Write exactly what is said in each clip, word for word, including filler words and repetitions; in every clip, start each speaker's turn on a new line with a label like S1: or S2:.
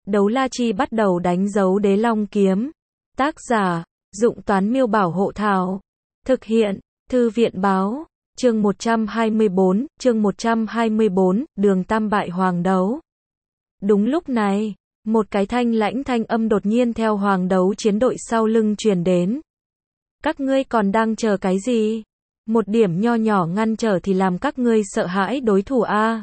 S1: Đấu la chi bắt đầu đánh dấu đế long kiếm. Tác giả, Dụng Toán Miêu Bảo Hộ Thảo. Thực hiện, Thư viện Báo. Chương một trăm hai mươi bốn, chương một trăm hai mươi bốn, Đường Tam bại Hoàng Đấu. Đúng lúc này, một cái thanh lãnh thanh âm đột nhiên theo Hoàng Đấu chiến đội sau lưng truyền đến. Các ngươi còn đang chờ cái gì? Một điểm nho nhỏ ngăn trở thì làm các ngươi sợ hãi đối thủ a.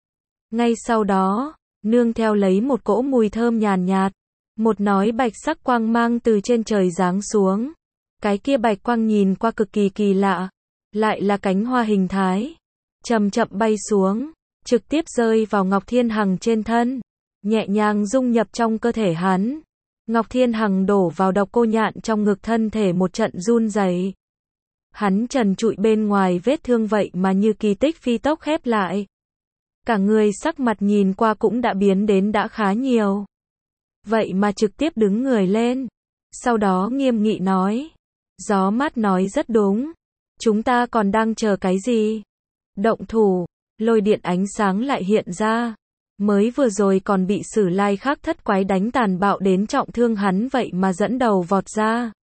S1: Ngay sau đó, nương theo lấy một cỗ mùi thơm nhàn nhạt, một nói bạch sắc quang mang từ trên trời giáng xuống. Cái kia bạch quang nhìn qua cực kỳ kỳ lạ, lại là cánh hoa hình thái, chậm chậm bay xuống, trực tiếp rơi vào Ngọc Thiên Hằng trên thân, nhẹ nhàng dung nhập trong cơ thể hắn. Ngọc Thiên Hằng đổ vào độc cô nhạn trong ngực, thân thể một trận run rẩy. Hắn trần trụi bên ngoài vết thương vậy mà như kỳ tích phi tốc khép lại. Cả người sắc mặt nhìn qua cũng đã biến đến đã khá nhiều. Vậy mà trực tiếp đứng người lên. Sau đó nghiêm nghị nói. Gió mát nói rất đúng. Chúng ta còn đang chờ cái gì? Động thủ. Lôi điện ánh sáng lại hiện ra. Mới vừa rồi còn bị Sử Lai Khắc thất quái đánh tàn bạo đến trọng thương hắn vậy mà dẫn đầu vọt ra.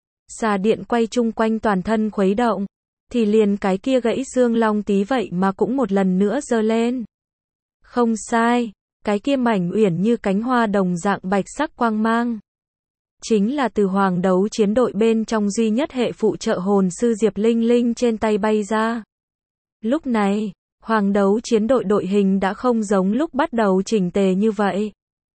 S1: Xà điện quay chung quanh toàn thân khuấy động. Thì liền cái kia gãy xương long tí vậy mà cũng một lần nữa giơ lên. Không sai, cái kia mảnh uyển như cánh hoa đồng dạng bạch sắc quang mang. Chính là từ Hoàng Đấu chiến đội bên trong duy nhất hệ phụ trợ hồn sư Diệp Linh Linh trên tay bay ra. Lúc này, Hoàng Đấu chiến đội đội hình đã không giống lúc bắt đầu chỉnh tề như vậy.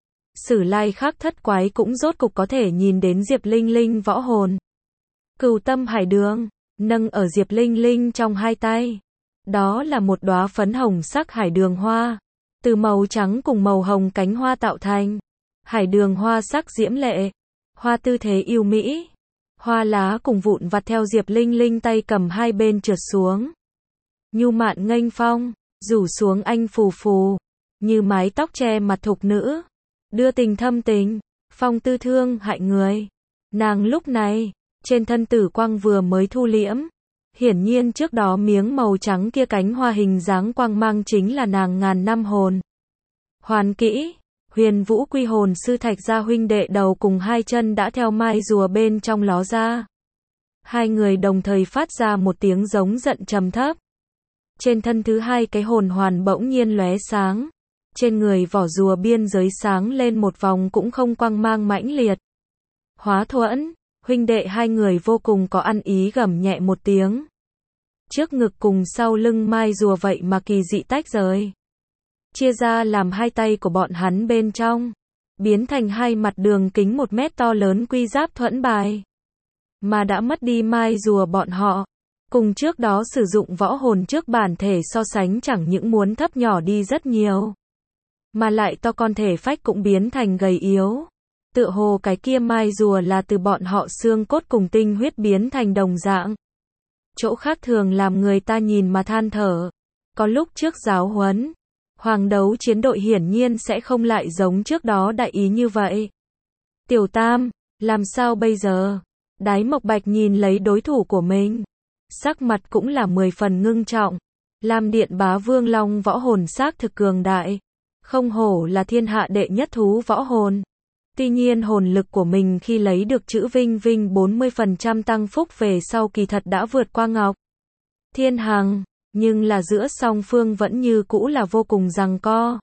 S1: Sử Lai Khắc thất quái cũng rốt cục có thể nhìn đến Diệp Linh Linh võ hồn. Cửu Tâm Hải Đường, nâng ở Diệp Linh Linh trong hai tay. Đó là một đóa phấn hồng sắc hải đường hoa. Từ màu trắng cùng màu hồng cánh hoa tạo thành. Hải đường hoa sắc diễm lệ. Hoa tư thế yêu mỹ. Hoa lá cùng vụn vặt theo Diệp Linh Linh tay cầm hai bên trượt xuống. Nhu mạn nghênh phong, rủ xuống anh phù phù. Như mái tóc che mặt thục nữ. Đưa tình thâm tình, phong tư thương hại người. Nàng lúc này, trên thân tử quang vừa mới thu liễm. Hiển nhiên trước đó miếng màu trắng kia cánh hoa hình dáng quang mang chính là nàng ngàn năm hồn. Hoàn kỹ, Huyền Vũ Quy hồn sư Thạch Gia huynh đệ đầu cùng hai chân đã theo mai rùa bên trong ló ra. Hai người đồng thời phát ra một tiếng giống giận trầm thấp. Trên thân thứ hai cái hồn hoàn bỗng nhiên lóe sáng. Trên người vỏ rùa biên giới sáng lên một vòng cũng không quang mang mãnh liệt. Hóa thuẫn. Huynh đệ hai người vô cùng có ăn ý gầm nhẹ một tiếng. Trước ngực cùng sau lưng mai rùa vậy mà kỳ dị tách rời. Chia ra làm hai tay của bọn hắn bên trong. Biến thành hai mặt đường kính một mét to lớn quy giáp thuẫn bài. Mà đã mất đi mai rùa bọn họ. Cùng trước đó sử dụng võ hồn trước bản thể so sánh chẳng những muốn thấp nhỏ đi rất nhiều. Mà lại to con thể phách cũng biến thành gầy yếu. Tựa hồ cái kia mai rùa là từ bọn họ xương cốt cùng tinh huyết biến thành đồng dạng. Chỗ khác thường làm người ta nhìn mà than thở. Có lúc trước giáo huấn, Hoàng Đấu chiến đội hiển nhiên sẽ không lại giống trước đó đại ý như vậy. Tiểu Tam, làm sao bây giờ? Đái Mộc Bạch nhìn lấy đối thủ của mình. Sắc mặt cũng là mười phần ngưng trọng. Lam Điện Bá Vương Long võ hồn xác thực cường đại. Không hổ là thiên hạ đệ nhất thú võ hồn. Tuy nhiên hồn lực của mình khi lấy được chữ Vinh Vinh bốn mươi phần trăm tăng phúc về sau kỳ thật đã vượt qua Ngọc Thiên Hằng, nhưng là giữa song phương vẫn như cũ là vô cùng giằng co.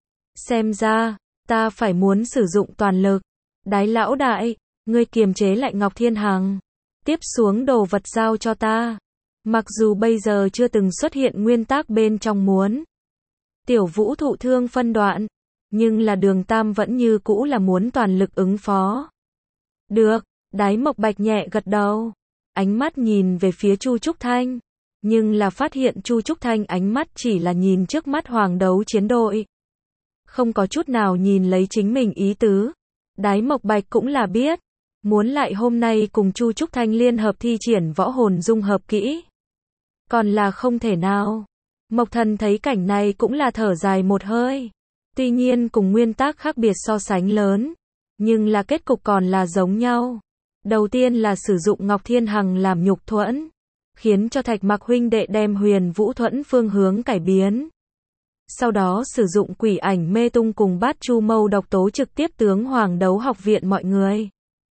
S1: Xem ra, ta phải muốn sử dụng toàn lực. Đái lão đại, ngươi kiềm chế lại Ngọc Thiên Hằng. Tiếp xuống đồ vật giao cho ta. Mặc dù bây giờ chưa từng xuất hiện nguyên tắc bên trong muốn. Tiểu Vũ thụ thương phân đoạn. Nhưng là Đường Tam vẫn như cũ là muốn toàn lực ứng phó. Được, Đái Mộc Bạch nhẹ gật đầu. Ánh mắt nhìn về phía Chu Trúc Thanh. Nhưng là phát hiện Chu Trúc Thanh ánh mắt chỉ là nhìn trước mắt Hoàng Đấu chiến đội. Không có chút nào nhìn lấy chính mình ý tứ. Đái Mộc Bạch cũng là biết. Muốn lại hôm nay cùng Chu Trúc Thanh liên hợp thi triển võ hồn dung hợp kỹ. Còn là không thể nào. Mộc Thần thấy cảnh này cũng là thở dài một hơi. Tuy nhiên cùng nguyên tắc khác biệt so sánh lớn, nhưng là kết cục còn là giống nhau. Đầu tiên là sử dụng Ngọc Thiên Hằng làm nhục thuẫn, khiến cho Thạch Mặc huynh đệ đem Huyền Vũ thuẫn phương hướng cải biến. sau đó sử dụng quỷ ảnh mê tung cùng bát chu mâu độc tố trực tiếp tướng Hoàng Đấu Học viện mọi người.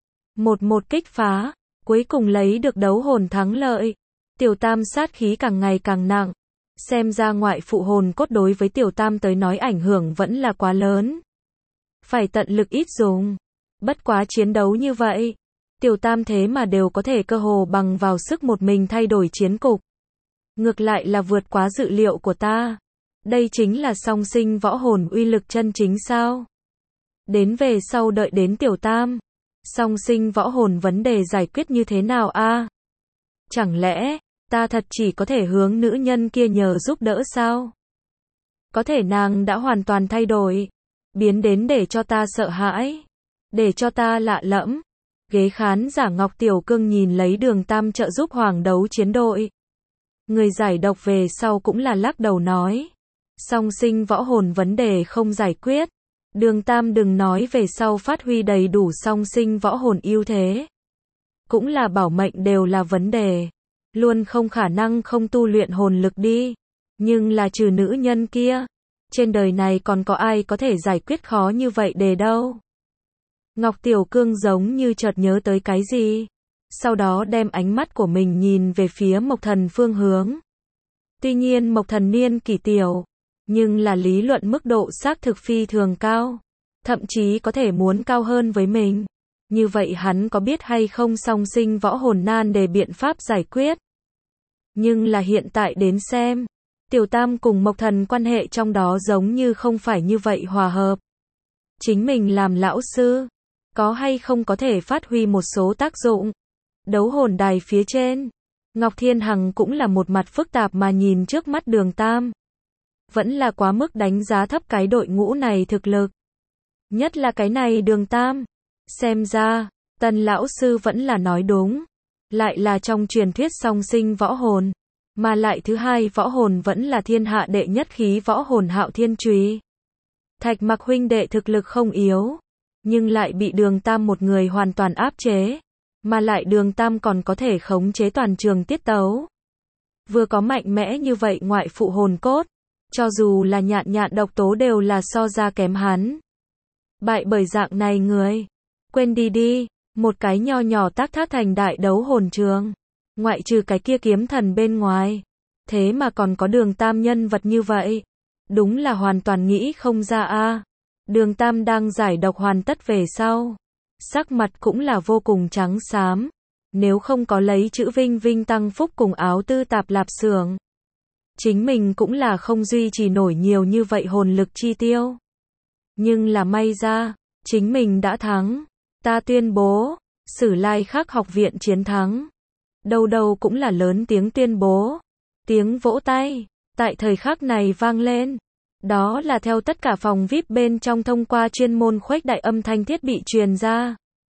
S1: Một một kích phá, cuối cùng lấy được đấu hồn thắng lợi. Tiểu Tam sát khí càng ngày càng nặng. Xem ra ngoại phụ hồn cốt đối với Tiểu Tam tới nói ảnh hưởng vẫn là quá lớn. Phải tận lực ít dùng. Bất quá chiến đấu như vậy, Tiểu Tam thế mà đều có thể cơ hồ bằng vào sức một mình thay đổi chiến cục. Ngược lại là vượt quá dự liệu của ta. Đây chính là song sinh võ hồn uy lực chân chính sao? Đến về sau đợi đến Tiểu Tam, song sinh võ hồn vấn đề giải quyết như thế nào a? Chẳng lẽ, ta thật chỉ có thể hướng nữ nhân kia nhờ giúp đỡ sao? Có thể nàng đã hoàn toàn thay đổi, biến đến để cho ta sợ hãi, để cho ta lạ lẫm. Ghế khán giả Ngọc Tiểu Cương nhìn lấy Đường Tam trợ giúp Hoàng Đấu chiến đội. Người giải độc về sau cũng là lắc đầu nói. Song sinh võ hồn vấn đề không giải quyết. Đường Tam đừng nói về sau phát huy đầy đủ song sinh võ hồn ưu thế. Cũng là bảo mệnh đều là vấn đề. Luôn không khả năng không tu luyện hồn lực đi. Nhưng là trừ nữ nhân kia, trên đời này còn có ai có thể giải quyết khó như vậy đề đâu. Ngọc Tiểu Cương giống như chợt nhớ tới cái gì. Sau đó đem ánh mắt của mình nhìn về phía Mộc Thần phương hướng. Tuy nhiên Mộc Thần niên kỷ tiểu, nhưng là lý luận mức độ xác thực phi thường cao. Thậm chí có thể muốn cao hơn với mình. Như vậy hắn có biết hay không song sinh võ hồn nan đề biện pháp giải quyết. Nhưng là hiện tại đến xem, Tiểu Tam cùng Mộc Thần quan hệ trong đó giống như không phải như vậy hòa hợp. Chính mình làm lão sư, có hay không có thể phát huy một số tác dụng. Đấu hồn đài phía trên, Ngọc Thiên Hằng cũng là một mặt phức tạp mà nhìn trước mắt Đường Tam. Vẫn là quá mức đánh giá thấp cái đội ngũ này thực lực. Nhất là cái này Đường Tam. Xem ra, Tần lão sư vẫn là nói đúng. Lại là trong truyền thuyết song sinh võ hồn. Mà lại thứ hai võ hồn vẫn là thiên hạ đệ nhất khí võ hồn Hạo Thiên Chùy. Thạch Mặc huynh đệ thực lực không yếu. Nhưng lại bị Đường Tam một người hoàn toàn áp chế. Mà lại Đường Tam còn có thể khống chế toàn trường tiết tấu. Vừa có mạnh mẽ như vậy ngoại phụ hồn cốt. Cho dù là nhạn nhạn độc tố đều là so ra kém hắn. Bại bởi dạng này người. Quên đi đi, một cái nho nhỏ tác thác thành đại đấu hồn trường. Ngoại trừ cái kia kiếm thần bên ngoài. Thế mà còn có Đường Tam nhân vật như vậy. Đúng là hoàn toàn nghĩ không ra a. Đường Tam đang giải độc hoàn tất về sau. Sắc mặt cũng là vô cùng trắng xám. Nếu không có lấy chữ Vinh Vinh tăng phúc cùng áo tư tạp lạp xưởng, chính mình cũng là không duy trì nổi nhiều như vậy hồn lực chi tiêu. Nhưng là may ra, chính mình đã thắng. Ta tuyên bố, Sử Lai Khắc học viện chiến thắng. Đâu đâu cũng là lớn tiếng tuyên bố. Tiếng vỗ tay, tại thời khắc này vang lên. Đó là theo tất cả phòng vi ai pi bên trong thông qua chuyên môn khuếch đại âm thanh thiết bị truyền ra.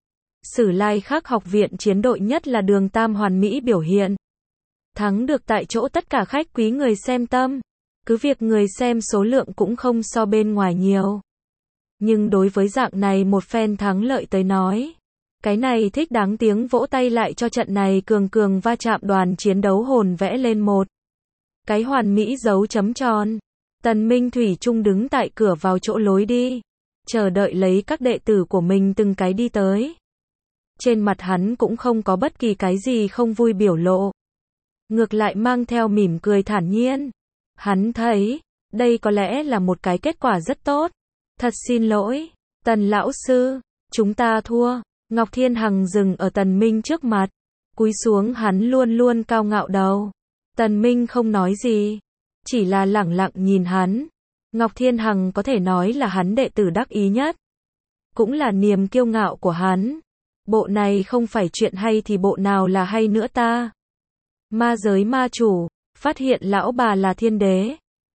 S1: Sử Lai Khắc học viện chiến đội nhất là Đường Tam hoàn mỹ biểu hiện. Thắng được tại chỗ tất cả khách quý người xem tâm. Cứ việc người xem số lượng cũng không so bên ngoài nhiều. Nhưng đối với dạng này một phen thắng lợi tới nói, cái này thích đáng tiếng vỗ tay lại cho trận này cường cường va chạm đoàn chiến đấu hồn vẽ lên một cái hoàn mỹ dấu chấm tròn. Tần Minh thủy chung đứng tại cửa vào chỗ lối đi, chờ đợi lấy các đệ tử của mình từng cái đi tới. Trên mặt hắn cũng không có bất kỳ cái gì không vui biểu lộ. Ngược lại mang theo mỉm cười thản nhiên. Hắn thấy, đây có lẽ là một cái kết quả rất tốt. Thật xin lỗi, Tần lão sư, chúng ta thua. Ngọc Thiên Hằng dừng ở Tần Minh trước mặt, cúi xuống hắn luôn luôn cao ngạo đầu. Tần Minh không nói gì, chỉ là lẳng lặng nhìn hắn. Ngọc Thiên Hằng có thể nói là hắn đệ tử đắc ý nhất, cũng là niềm kiêu ngạo của hắn. Bộ này không phải chuyện hay thì bộ nào là hay nữa ta. Ma giới ma chủ, phát hiện lão bà là thiên đế.